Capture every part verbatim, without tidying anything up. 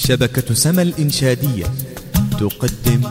شبكة سما الإنشادية تقدم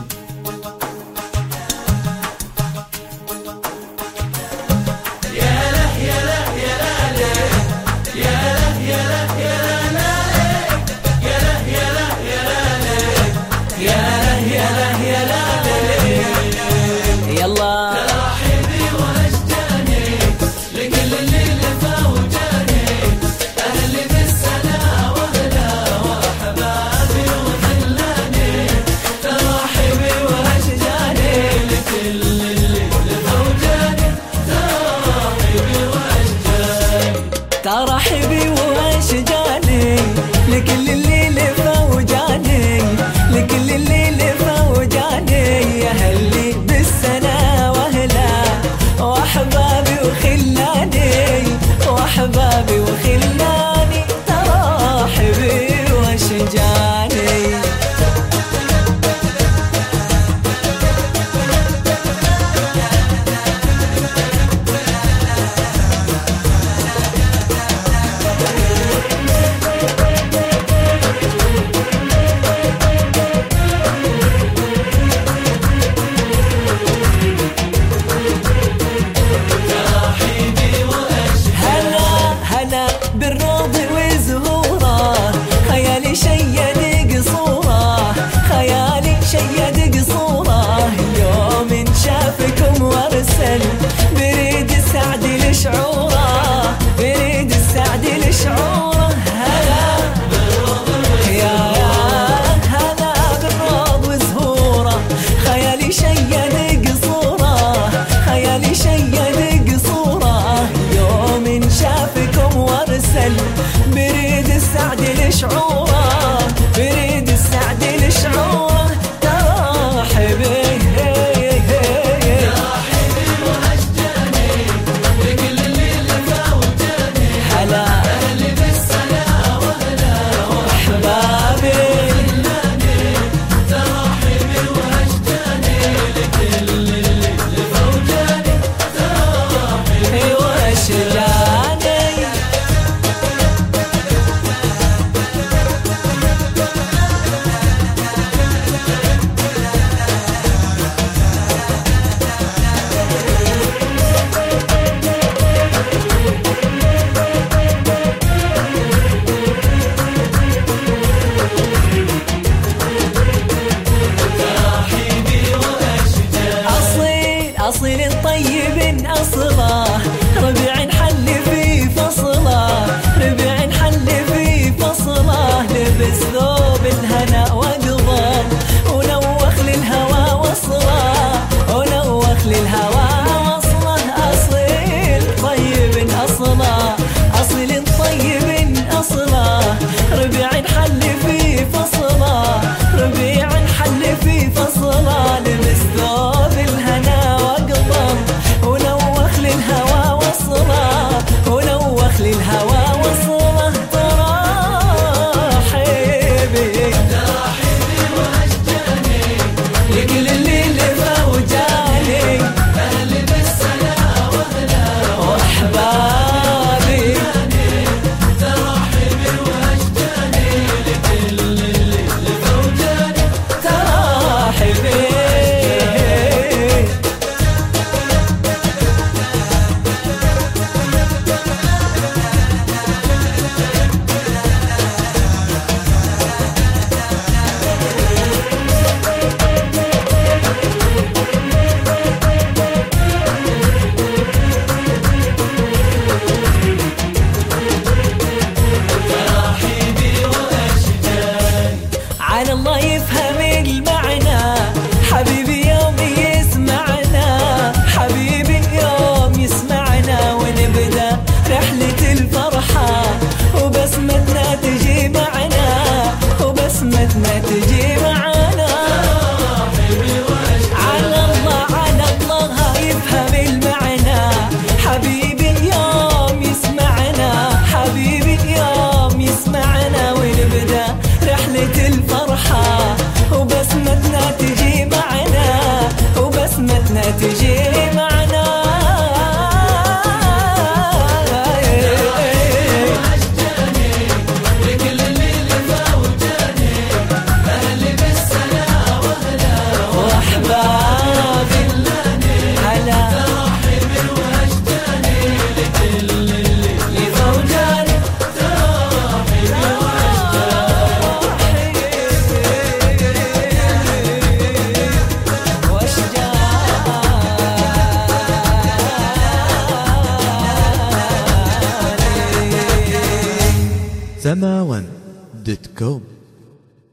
ترحبي واشجاني لكل اللي لفوجاني، لكل اللي لفوجاني يا هلي بالسنة واهلا واحبابي وخلاني، واحبابي وخلاني ترحبي واشجاني. بالروض وزهوره خيالي شيد قصوره، خيالي شيد قصوره يوم شافكم وارسل بريد السعد لشعوره، بريد السعد لشعوره. هلا يا هلا بالروض وزهوره خيالي شيد قصوره، خيالي شيد قصوره يوم شافكم وارسل بريد السعد لشعوره، بريد السعد لشعوره ترحبي ترحبي وهجاني لكل اللي لفوجاني، هلا اهلي بالسنة واهلا واحبابي ترحبي وهجاني لكل اللي لفوجاني ترحبي واشجاني. سماون دوت كوم.